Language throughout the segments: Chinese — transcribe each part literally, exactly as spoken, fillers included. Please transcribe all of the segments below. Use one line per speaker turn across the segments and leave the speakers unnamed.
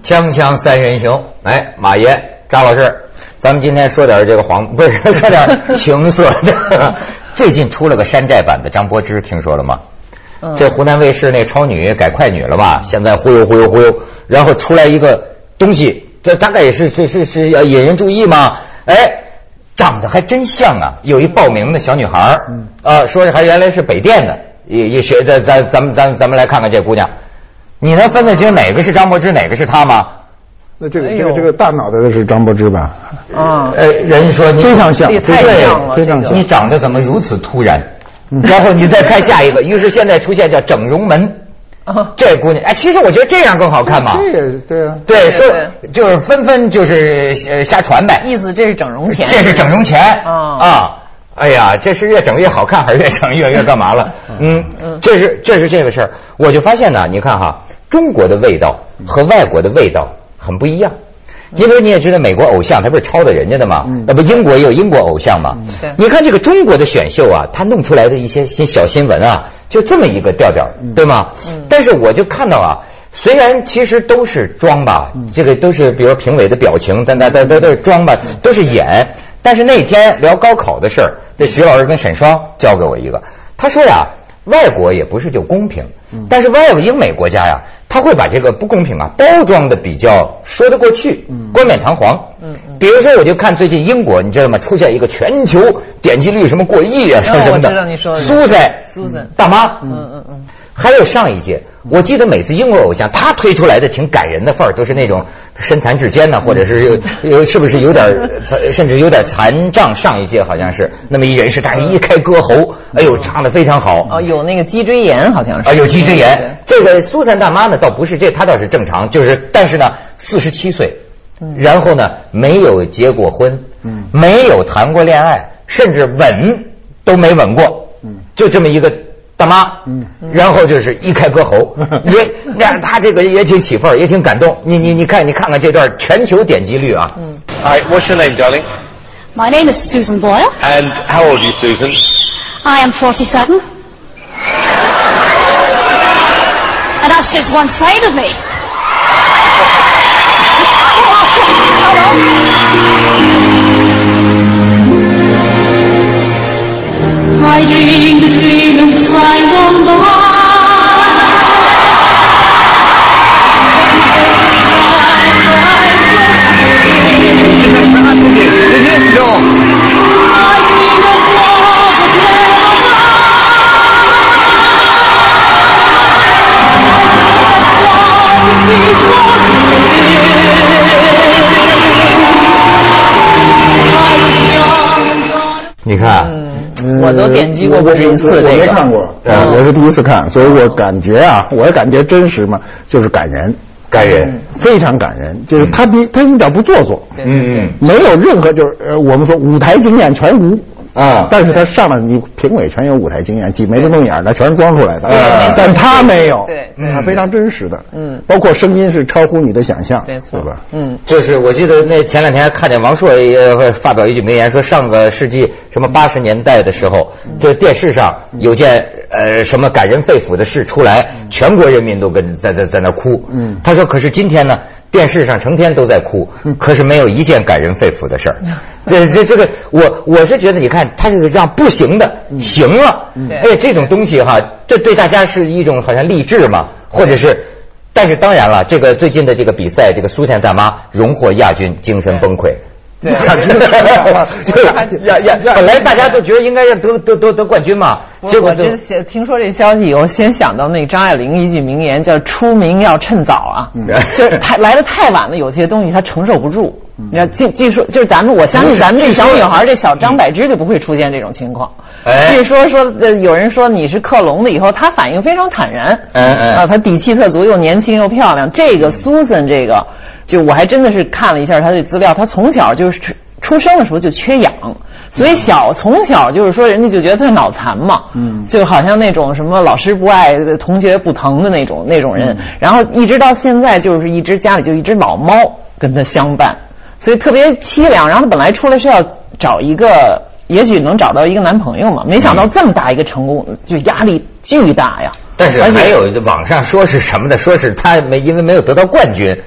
锵锵三人行，哎，马爷、张老师，咱们今天说点这个黄，不是说点情色的。最近出了个山寨版的张柏芝，听说了吗？嗯、这湖南卫视那超女改快女了吧？现在忽悠忽悠忽悠，然后出来一个东西，这大概也是是是是要引人注意吗？哎，长得还真像啊！有一报名的小女孩，嗯啊，说是还原来是北电的，也也学咱咱咱们咱咱们来看看这姑娘。你能分得清哪个是张柏芝，哪个是她吗？
那这个这个这个大脑袋的是张柏芝吧？
啊，呃，人说你
非常像，
太
像了，
非常像。
你长得怎么如此突然？然后你再看下一个，于是现在出现叫整容门。这姑娘，哎，其实我觉得这样更好看嘛。
这也对啊。
对，说就是纷纷就是呃瞎传呗，
意思这是整容钱，
这是整容钱啊啊。哎呀，这是越整越好看，还是越整越越干嘛了？嗯嗯，这是这是这个事儿，我就发现呢，你看哈，中国的味道和外国的味道很不一样。因为你也知道，美国偶像他不是抄的人家的嘛，那不英国也有英国偶像嘛。你看这个中国的选秀啊，他弄出来的一些新小新闻啊，就这么一个调调，对吗？但是我就看到啊，虽然其实都是装吧，这个都是比如评委的表情，但但但都是装吧，都是演。但是那天聊高考的事儿，这徐老师跟沈双教给我一个，他说呀，外国也不是就公平，但是外国英美国家呀，他会把这个不公平啊包装的比较说得过去，冠冕堂皇。比如说，我就看最近英国，你知道吗？出现一个全球点击率什么过亿啊，什么什么的。
我知道你说的。
苏珊，
苏珊
大妈。
嗯嗯嗯。
还有上一届，我记得每次英国偶像他推出来的挺感人的范儿，都是那种身残志坚呢，或者是有有是不是有点甚至有点残障。上一届好像是那么一人士，但是一开歌喉，哎呦，唱得非常好。
哦，有那个脊椎炎好像是。
啊，有脊椎炎。这个苏珊大妈呢，倒不是这，她倒是正常，就是但是呢，四十七岁，然后呢没有结过婚，嗯，没有谈过恋爱，甚至吻都没吻过，嗯，就这么一个。大妈，嗯，然后就是一开歌喉，也那他这个也挺起份儿，也挺感动。你你你看你看看这段全球点击率啊。
嗯。Hi, what's your name, darling?
My name is Susan Boyle.
And how old are you, Susan?
I am forty-seven. And that's just one side of me. I dreamed a dream in time gone by.
Did it? No.
I dreamed of love that never
died. 你看。
我都点击过不止一次，
我没看过，我是第一次看，所以我感觉啊，我感觉真实嘛，就是感人，
感人，
非常感人，就是他比他一点不做作，
嗯，
没有任何就是呃我们说舞台经验全无啊，但是他上了你评委全有舞台经验，挤眉弄眼的全是装出来的，但他没有，
对，
他非常真实的，嗯，包括声音是超乎你的想象，
没错，
对吧？
嗯，就是我记得那前两天看见王朔也发表一句名言，说上个世纪什么八十年代的时候，就是电视上有件呃什么感人肺腑的事出来，全国人民都跟在在在那哭，嗯，他说可是今天呢？电视上成天都在哭，可是没有一件感人肺腑的事儿。这这这个，我我是觉得，你看他这个让不行的行了，哎，这种东西哈，这对大家是一种好像励志嘛，或者是，但是当然了，这个最近的这个比赛，这个苏珊大妈荣获亚军，精神崩溃。
对，
呀呀，本来大家都觉得应该让得得得得冠军嘛，结果
这听说这消息以后，先想到那张爱玲一句名言，叫“出名要趁早”啊，就是太来的太晚了，有些东西她承受不住。你要据据说，就是咱们我相信咱们这小女孩，这小张柏芝就不会出现这种情况。据说说有人说你是克隆的以后，她反应非常坦然，嗯嗯，啊，她底气特足，又年轻又漂亮。这个苏珊这个。就我还真的是看了一下他的资料，他从小就是出出生的时候就缺氧，所以小从小就是说人家就觉得他脑残嘛，嗯，就好像那种什么老师不爱同学不疼的那种那种人，然后一直到现在就是一只家里就一只老猫跟他相伴，所以特别凄凉。然后他本来出来是要找一个，也许能找到一个男朋友嘛，没想到这么大一个成功，就压力巨大呀。
但是还有网上说是什么的，说是他没因为没有得到冠军。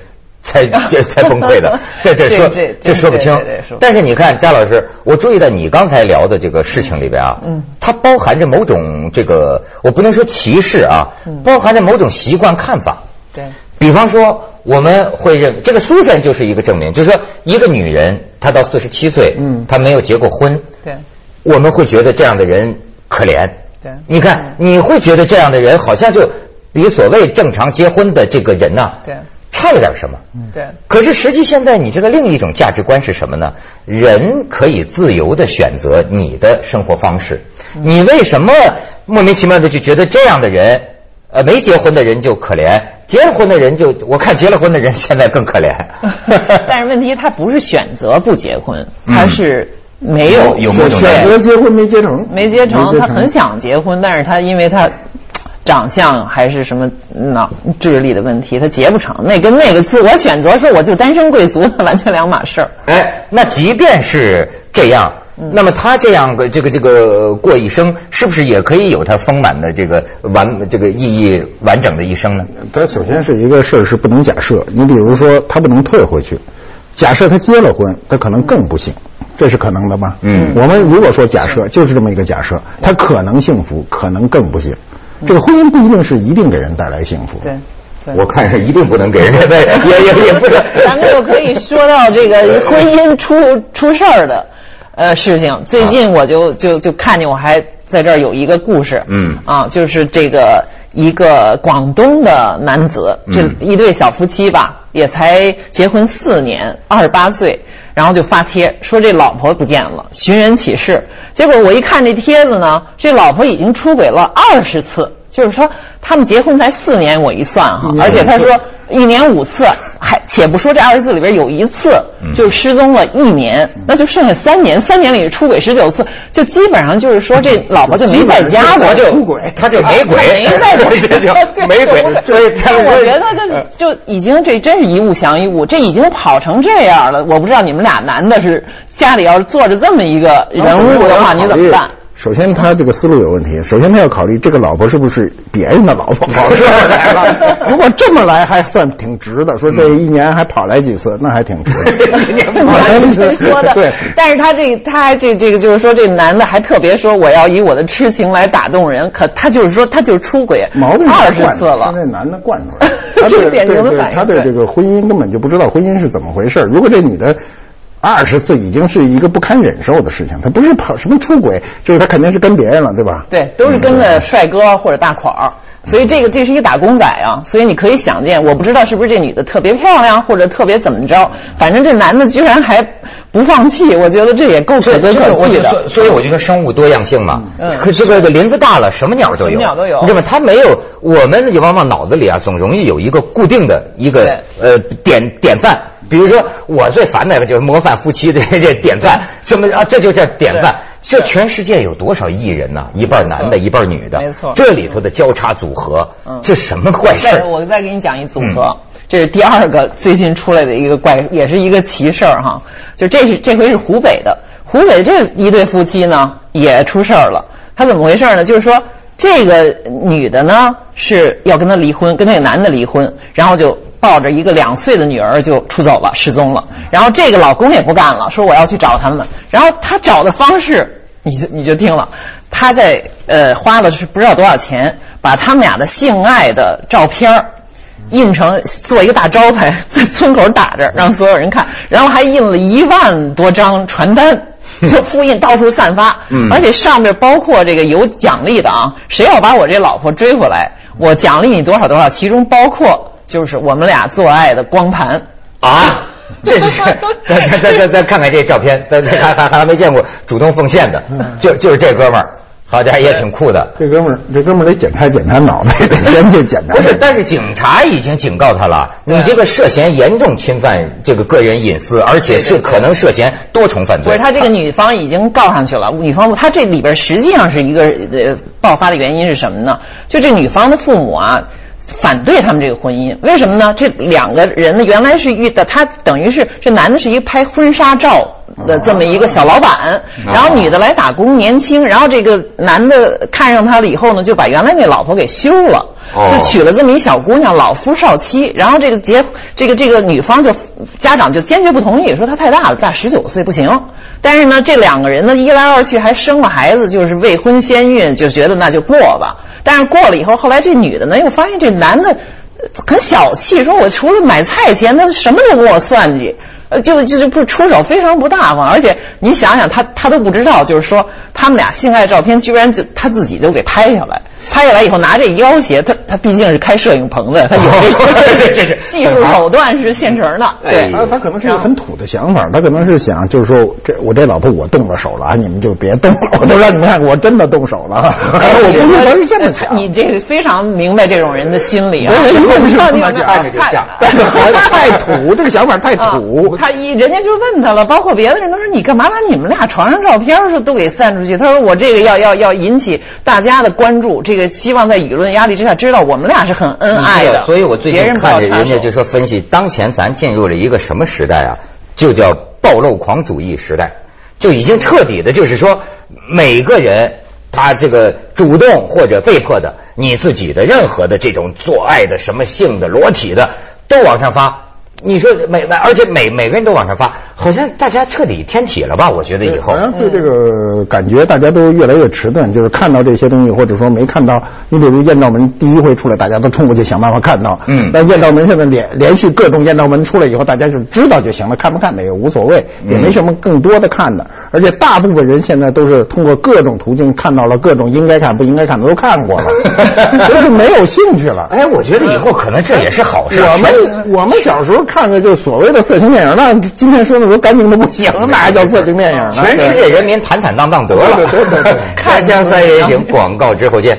才才崩溃的，这这说这这说不清。但是你看，佳老师，我注意到你刚才聊的这个事情里边啊，嗯，它包含着某种这个，我不能说歧视啊，包含着某种习惯看法。
对，
比方说我们会认这个苏珊就是一个证明，就是说一个女人她到四十七岁，嗯，她没有结过婚，
对，
我们会觉得这样的人可怜。
对，
你看你会觉得这样的人好像就比所谓正常结婚的这个人呐，
对。
差了点什么？
对。
可是实际现在你这个另一种价值观是什么呢？人可以自由的选择你的生活方式。你为什么莫名其妙的就觉得这样的人，呃，没结婚的人就可怜，结了婚的人就，我看结了婚的人现在更可怜。
但是问题他不是选择不结婚，他是没有
有某种
选择结婚没结成，
没结成，他很想结婚，但是他因为他。长相还是什么脑智力的问题，他结不成，那跟那个自我选择说我就单身贵族完全两码事儿。
哎，那即便是这样，嗯、那么他这样个这个这个过一生，是不是也可以有他丰满的这个完这个意义完整的一生呢？
他首先是一个事儿是不能假设，你比如说他不能退回去，假设他结了婚，他可能更不幸。这是可能的吗？嗯，我们如果说假设，就是这么一个假设，他可能幸福，可能更不幸。这个婚姻不一定是一定给人带来幸福。
对，对
我看是一定不能给人带来，也也也不是。
咱们就可以说到这个婚姻出出事儿的呃事情。最近我就就就看见我还在这儿有一个故事，嗯啊，就是这个一个广东的男子，这一对小夫妻吧，也才结婚四年，二十八岁。然后就发帖说这老婆不见了，寻人启事。结果我一看这帖子呢，这老婆已经出轨了二十次，就是说他们结婚才四年，我一算哈，而且他说一年五次，还且不说这二十次里边有一次就失踪了一年，那就剩下三年，三年里出轨十九次，就基本上就是说这老婆就没在家过，
就
出轨，
他就没轨，
没在轨，
这就没轨，所以他们
我觉得就就已经这真是一物降一物，这已经跑成这样了。我不知道你们俩男的是家里要是坐着这么一个人物的话，你怎么办？
首先他这个思路有问题，首先他要考虑这个老婆是不是别人的老婆跑这儿来了。如果这么来还算挺值的，说这一年还跑来几次，那还挺值的。
你说的对，但是他这他还这这个就是说这男的还特别说我要以我的痴情来打动人，可他就是说他就是出轨二十次了，
是这男的惯出来。他对对对，他对这个婚姻根本就不知道婚姻是怎么回事。如果这女的二十次已经是一个不堪忍受的事情，他不是跑什么出轨，就是他肯定是跟别人了，对吧？
对，都是跟着帅哥或者大款儿，所以这个这是一个打工仔啊，所以你可以想见，我不知道是不是这女的特别漂亮，或者特别怎么着，反正这男的居然还不放弃，我觉得这也够可歌可泣的。
所以我就说生物多样性嘛，嗯，可这个林子大了，什么鸟都有，什么
鸟都有。
你知道吗？他没有，我们往往脑子里啊，总容易有一个固定的一个呃典典范。比如说，我最烦的就是模范夫妻的这典范，什么啊？这就叫典范。这全世界有多少艺人呢？一半男的，一半女的，
没错。
这里头的交叉组合，嗯，这什么怪事？
我再给你讲一组合，嗯、这是第二个最近出来的一个怪，也是一个奇事儿哈。就这是这回是湖北的，湖北这一对夫妻呢也出事儿了。他怎么回事呢？就是说。这个女的呢是要跟他离婚，跟那个男的离婚，然后就抱着一个两岁的女儿就出走了，失踪了。然后这个老公也不干了，说我要去找他们。然后他找的方式，你就你就听了，他在呃花了是不知道多少钱，把他们俩的性爱的照片印成做一个大招牌，在村口打着，让所有人看。然后还印了一万多张传单。就复印到处散发，嗯，而且上面包括这个有奖励的啊，谁要把我这老婆追回来，我奖励你多少多少，其中包括就是我们俩做爱的光盘
啊，这是再再再再看看这照片，再再还还还没见过主动奉献的，就就是这哥们儿。好家伙，也挺酷的。
这哥们儿，这哥们儿得检查检查脑袋，得先去检查。
不是，但是警察已经警告他了，你这个涉嫌严重侵犯这个个人隐私，而且是可能涉嫌多重犯罪。
不是，他这个女方已经告上去了。女方，他这里边实际上是一个呃爆发的原因是什么呢？就这女方的父母啊， 反对他们这个婚姻。为什么呢？这两个人呢，原来是遇的，他等于是这男的是一个拍婚纱照的这么一个小老板，然后女的来打工，年轻，然后这个男的看上她了以后呢，就把原来那老婆给休了。就娶了这么一小姑娘，老夫少妻，然后这个结这个这个女方就家长就坚决不同意，说她太大了，大十九岁不行。但是呢，这两个人呢一来二去还生了孩子，就是未婚先孕，就觉得那就过吧。但是过了以后，后来这女的呢又发现这男的很小气，说我除了买菜钱，他什么都跟我算计。呃，就就就不出手非常不大方，而且你想想，他他都不知道，就是说他们俩性爱照片居然就他自己都给拍下来，拍下来以后拿这要挟他，他毕竟是开摄影棚的，他有这个技术手段是现成的。对，
他他可能是个很土的想法，他可能是想就是说，这我这老婆我动了手了，你们就别动了，我都让你们看我真的动手了。我估计他是这么想。
你这个非常明白这种人的心理啊，
一定是这么想，
看着就像，
但是太土，这个想法太土。
他一人家就问他了，包括别的人都说你干嘛把你们俩床上照片说都给散出去？他说我这个要要要引起大家的关注，这个希望在舆论压力之下知道我们俩是很恩爱的。
所以我最近看着人家就说分析，当前咱进入了一个什么时代啊？就叫暴露狂主义时代，就已经彻底的，就是说每个人他这个主动或者被迫的，你自己的任何的这种做爱的什么性的裸体的都往上发。你说每而且每每个人都往上发，好像大家彻底天体了吧？我觉得以后
好像对这个感觉大家都越来越迟钝，就是看到这些东西，或者说没看到。你比如艳照门第一回出来，大家都冲过去想办法看到。嗯，但艳照门现在连连续各种艳照门出来以后，大家就知道就行了，看不看的也无所谓，也没什么更多的看的。而且大部分人现在都是通过各种途径看到了各种应该看不应该看的都看过了，都是没有兴趣了。
哎，我觉得以后可能这也是好事。
我们我们小时候看着就所谓的色情电影，那今天说的都干净的不行，哪还叫色情电影呢？
全世界人民坦坦荡荡得了。
对对对对，
开箱三人行，广告之后见。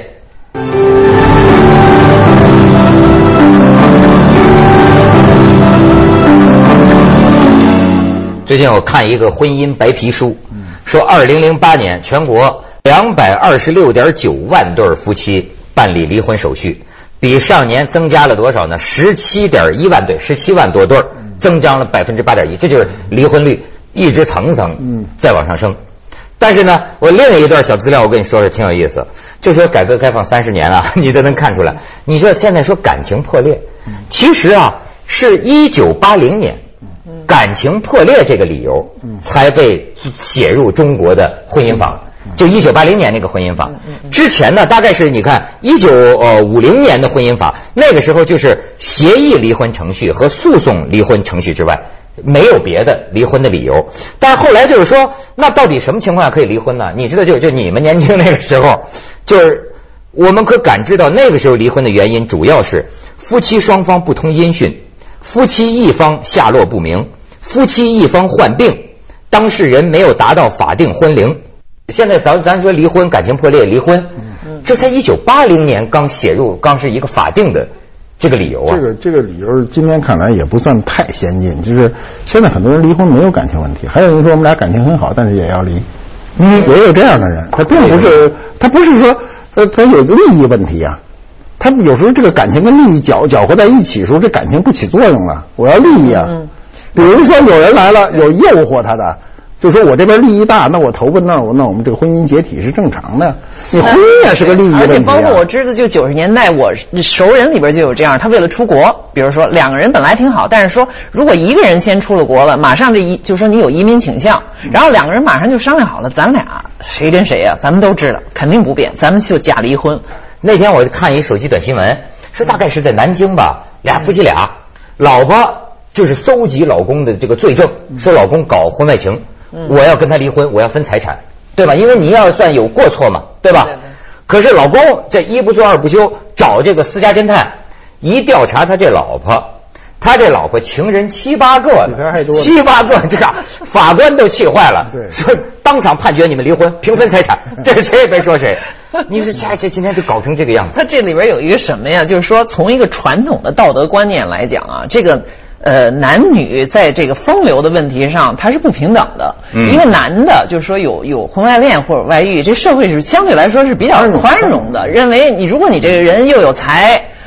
最近我看一个婚姻白皮书，说二零零八年全国两百二十六点九万对夫妻办理离婚手续，比上年增加了多少呢？十七点一万对，十七万多对，增长了百分之八点一，这就是离婚率一直层层再往上升。但是呢，我另一段小资料我跟你说说，挺有意思。就说改革开放三十年啊，你都能看出来。你说现在说感情破裂，其实啊是一九八零年。感情破裂这个理由才被写入中国的婚姻法，就一九八零年那个婚姻法。之前呢，大概是你看一九五零年的婚姻法，那个时候就是协议离婚程序和诉讼离婚程序之外，没有别的离婚的理由。但是后来就是说，那到底什么情况下可以离婚呢？你知道就，就就你们年轻那个时候，就是我们可感知到那个时候离婚的原因主要是夫妻双方不通音讯，夫妻一方下落不明，夫妻一方患病，当事人没有达到法定婚龄。现在咱咱说离婚，感情破裂离婚，这才一九八零年刚写入，刚是一个法定的这个理由啊。
这个这个理由今天看来也不算太先进，就是现在很多人离婚没有感情问题，还有人说我们俩感情很好，但是也要离。嗯，也有这样的人，他并不是他不是说呃他有利益问题啊。他有时候这个感情跟利益搅搅和在一起的时候，这感情不起作用了。我要利益啊，嗯、比如说有人来了，有诱惑他的，就说我这边利益大，那我投奔那儿，那我们这个婚姻解体是正常的。你婚姻也是个利益问题、啊。而
且包括我知道，就九十年代我熟人里边就有这样，他为了出国，比如说两个人本来挺好，但是说如果一个人先出了国了，马上这一就说你有移民倾向，然后两个人马上就商量好了，咱俩谁跟谁呀、啊，咱们都知道，肯定不变，咱们就假离婚。
那天我看一手机短新闻，说大概是在南京吧，俩夫妻俩，老婆就是搜集老公的这个罪证，说老公搞婚外情，我要跟他离婚，我要分财产，对吧？因为你要算有过错嘛，对吧？对对。可是老公这一不做二不休，找这个私家侦探，一调查他这老婆，他这老婆情人七八个，七八个，这个法官都气坏了，说当场判决你们离婚，平分财产，这谁也别说谁。你说这这今天就搞成这个样子。
他这里边有一个什么呀？就是说从一个传统的道德观念来讲啊，这个呃男女在这个风流的问题上，它是不平等的。嗯、一个男的就是说有有婚外恋或者外遇，这社会是相对来说是比较宽容的，认为你如果你这个人又有才。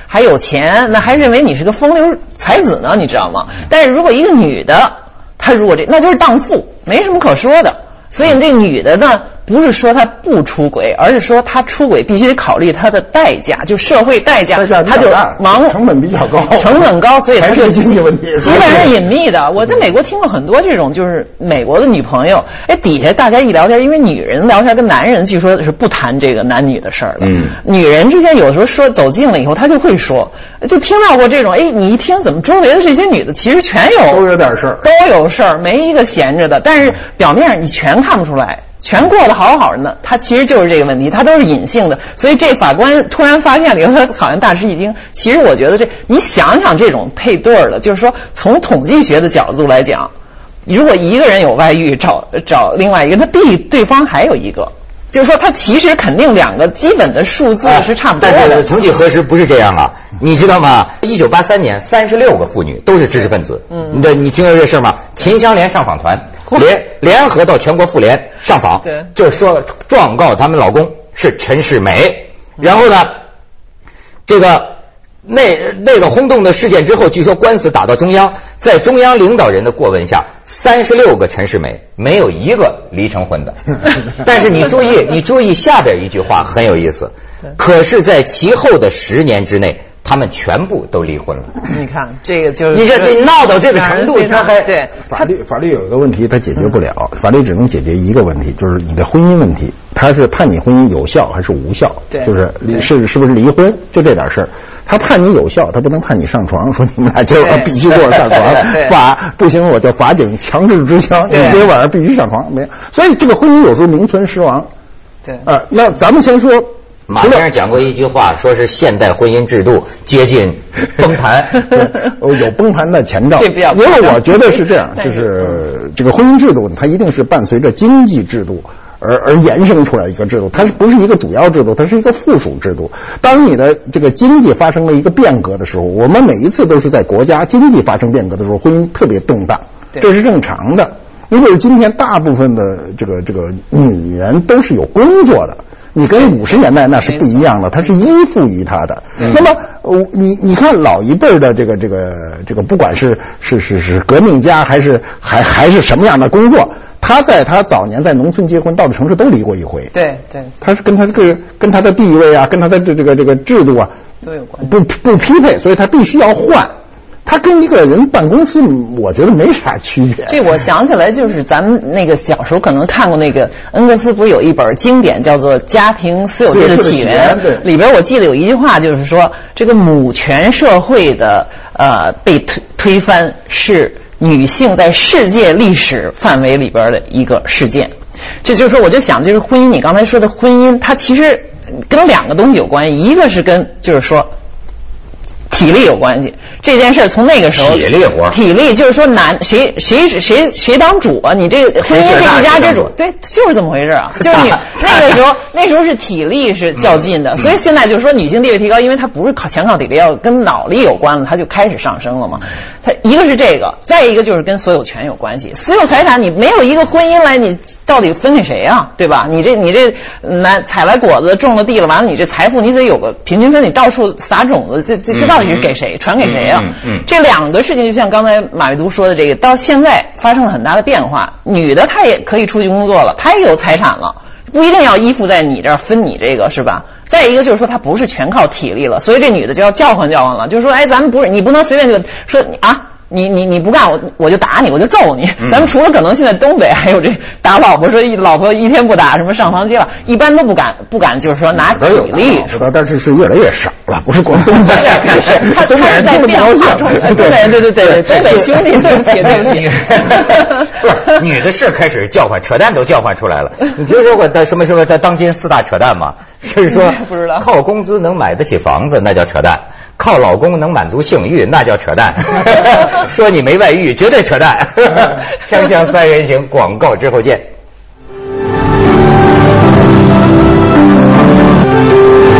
还有钱，那还认为你是个风流才子呢，你知道吗？但是如果一个女的，她如果这那就是荡妇，没什么可说的。所以这女的呢，不是说她不出轨，而是说她出轨必须得考虑她的代价，就社会代价，她就忙
成本比较高，
成本高，所以她就
经济问题，
基本上是隐秘的。我在美国听过很多这种，就是美国的女朋友，哎，底下大家一聊天，因为女人聊天跟男人据说是不谈这个男女的事儿的，嗯，女人之间有时候说走近了以后，她就会说，就听到过这种，哎，你一听怎么周围的这些女的其实全有
都有点事儿，
都有事儿，没一个闲着的，但是表面上你全看不出来。全过得好好的呢，他其实就是这个问题，他都是隐性的，所以这法官突然发现了以后，他好像大吃一惊。其实我觉得这，你想想这种配对儿的，就是说从统计学的角度来讲，如果一个人有外遇，找找另外一个，他比对方还有一个。就是说，他其实肯定两个基本的数字是差不多的。
但是曾几何时不是这样啊？你知道吗？一九八三年，三十六个妇女都是知识分子。嗯，你这你听说这事吗？秦香莲上访团联联合到全国妇联上访，
对，
就是说状告他们老公是陈世美。然后呢，这个那那个轰动的事件之后，据说官司打到中央，在中央领导人的过问下，三十六个陈世美没有一个离成婚的。但是你注意，你注意下边一句话很有意思。可是，在其后的十年之内，他们全部都离婚了。
你看，这个就是
你这你闹到这个程度，他还
对
法律法律有一个问题，它解决不了。法律只能解决一个问题，就是你的婚姻问题，它是判你婚姻有效还是无效？
对，
就是是是不是离婚，就这点事儿。他判你有效，他不能判你上床，说你们俩今儿晚上必须给我上床，罚不行我就法警强制执行，你今儿晚上必须上床，没有。所以这个婚姻有时候名存实亡。
对，
呃，那咱们先说。
马先生讲过一句话，说是现代婚姻制度接近崩盘，
有崩盘的前兆。
这比较，
因为我觉得是这样，就是这个婚姻制度，它一定是伴随着经济制度而而延伸出来一个制度，它不是一个主要制度，它是一个附属制度。当你的这个经济发生了一个变革的时候，我们每一次都是在国家经济发生变革的时候，婚姻特别动荡，这是正常的。如果是今天大部分的这个这个女人都是有工作的。你跟五十年代那是不一样的，它是依附于他的。嗯、那么，呃，你你看老一辈的这个这个这个，不管是是是是革命家，还是还还是什么样的工作，他在他早年在农村结婚，到了城市都离过一回。
对对，
他是跟他这个跟他的地位啊，跟他的这这个这个制度啊
都有关系，
不不匹配，所以他必须要换。他跟一个人办公司，我觉得没啥区别。
这我想起来，就是咱们那个小时候可能看过那个恩格斯，不是有一本经典叫做《家庭私有制的起源》，里边我记得有一句话，就是说这个母权社会的呃被推推翻是女性在世界历史范围里边的一个事件。这就是说，我就想，就是婚姻，你刚才说的婚姻，它其实跟两个东西有关系，一个是跟就是说体力有关系。这件事从那个时候，
体力活，
体力就是说男谁谁谁谁当主啊？你这个婚姻这一家之主，对，就是这么回事啊。就是你那个时候，那时候是体力是较劲的，所以现在就是说女性地位提高，因为它不是靠全靠体力，要跟脑力有关了，它就开始上升了嘛。它一个是这个，再一个就是跟所有权有关系。私有财产你没有一个婚姻来，你到底分给谁啊？对吧？你这你这拿采来果子种了地了，完了你这财富你得有个平均分，你到处撒种子，这这这到底是给谁？传给谁啊？嗯嗯，这两个事情就像刚才马未都说的，这个到现在发生了很大的变化。女的她也可以出去工作了，她也有财产了，不一定要依附在你这儿分你这个，是吧？再一个就是说，她不是全靠体力了，所以这女的就要叫唤叫唤了，就是说，哎，咱们不是你不能随便就说啊。你你你不干我我就打你我就揍你，咱们除了可能现在东北还有这打老婆说一老婆一天不打什么上房揭瓦，一般都不敢不敢就是说拿体力，
是吧？但是是越来越少了，不是广东
是是，他他是在变化中，东北人对对对对，东北兄弟对不起对不起，
不是女的是开始叫唤，扯淡都叫唤出来了。你听说过在什么什么在当今四大扯淡吗？是说
不知道
靠工资能买得起房子那叫扯淡，靠老公能满足性欲那叫扯淡。说你没外遇绝对扯淡。锵锵三人行，广告之后见。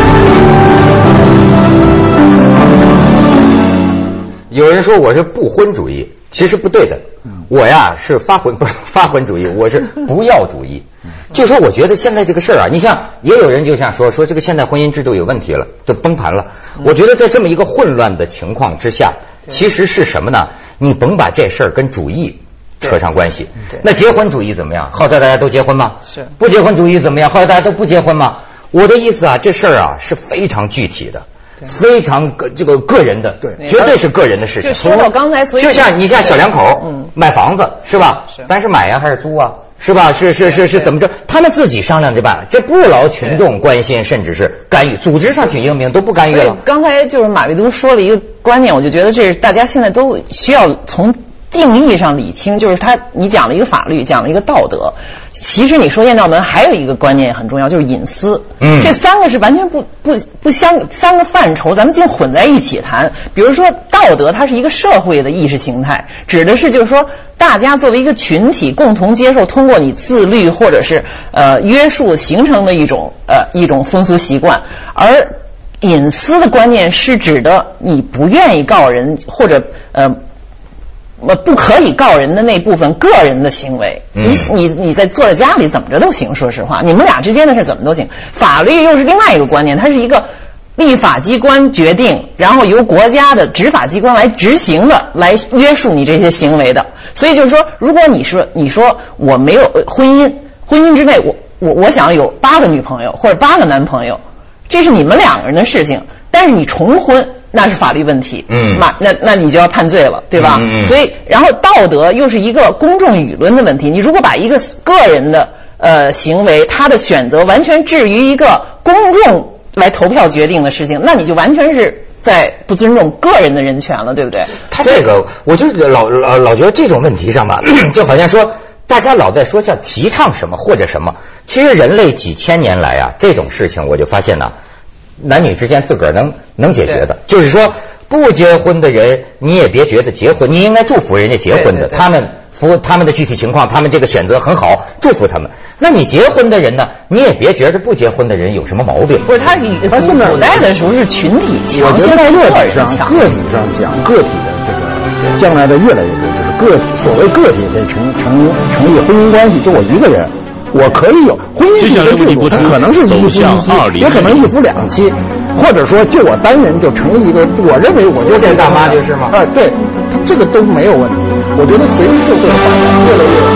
有人说我是不婚主义， 其实不对的。我呀是发婚不是发婚主义，我是不要主义。就说我觉得现在这个事儿啊，你像也有人就像说说这个现代婚姻制度有问题了，都崩盘了。我觉得在这么一个混乱的情况之下，其实是什么呢？你甭把这事儿跟主义扯上关系。那结婚主义怎么样？号召大家都结婚吗？
是。
不结婚主义怎么样？号召大家都不结婚吗？我的意思啊，这事儿啊是非常具体的。非常个这个个人的，
对，
绝对是个人的事情。
就说到刚才，所以
就像你像小两口，嗯，买房子是吧？是，咱是买呀还是租啊？是吧？是是是是怎么着？他们自己商量着办，这不劳群众关心，甚至是干预。组织上挺英明，都不干预了。
刚才就是马未都说了一个观念，我就觉得这是大家现在都需要从定义上理清，就是他你讲了一个法律，讲了一个道德。其实你说艳照门还有一个观念很重要，就是隐私。嗯，这三个是完全不不不相三个范畴，咱们尽混在一起谈。比如说道德，它是一个社会的意识形态，指的是就是说大家作为一个群体共同接受，通过你自律或者是呃约束形成的一种呃一种风俗习惯。而隐私的观念是指的你不愿意告人或者呃。呃，不可以告人的那部分个人的行为，你你你在坐在家里怎么着都行，说实话，你们俩之间的事怎么都行。法律又是另外一个观念，它是一个立法机关决定，然后由国家的执法机关来执行的，来约束你这些行为的。所以就是说，如果你说你说我没有婚姻，婚姻之内我我我想有八个女朋友或者八个男朋友，这是你们两个人的事情，但是你重婚。那是法律问题，嗯，那那那你就要判罪了，对吧？嗯嗯。所以，然后道德又是一个公众舆论的问题。你如果把一个个人的呃行为，他的选择完全置于一个公众来投票决定的事情，那你就完全是在不尊重个人的人权了，对不对？
他这个，我就老老老觉得这种问题上吧，就好像说大家老在说叫提倡什么或者什么，其实人类几千年来啊，这种事情我就发现呢。男女之间自个儿能能解决的，就是说不结婚的人，你也别觉得结婚，你应该祝福人家结婚的，对对对他们服他们的具体情况，他们这个选择很好，祝福他们。那你结婚的人呢，你也别觉得不结婚的人有什么毛病。
不是他，他现在古代的时候是群体强，现在
个体上个体上讲个体的这个将来的越来越多，就是个体所谓个体可以成成成立婚姻关系，就我一个人。我可以有婚姻制的制度，它可能是一夫一妻，也可能一夫两妻，或者说就我单人就成立一个，我认为我就是
大妈就是吗？
啊，对，它这个都没有问题。我觉得随着社会的发展，越来越。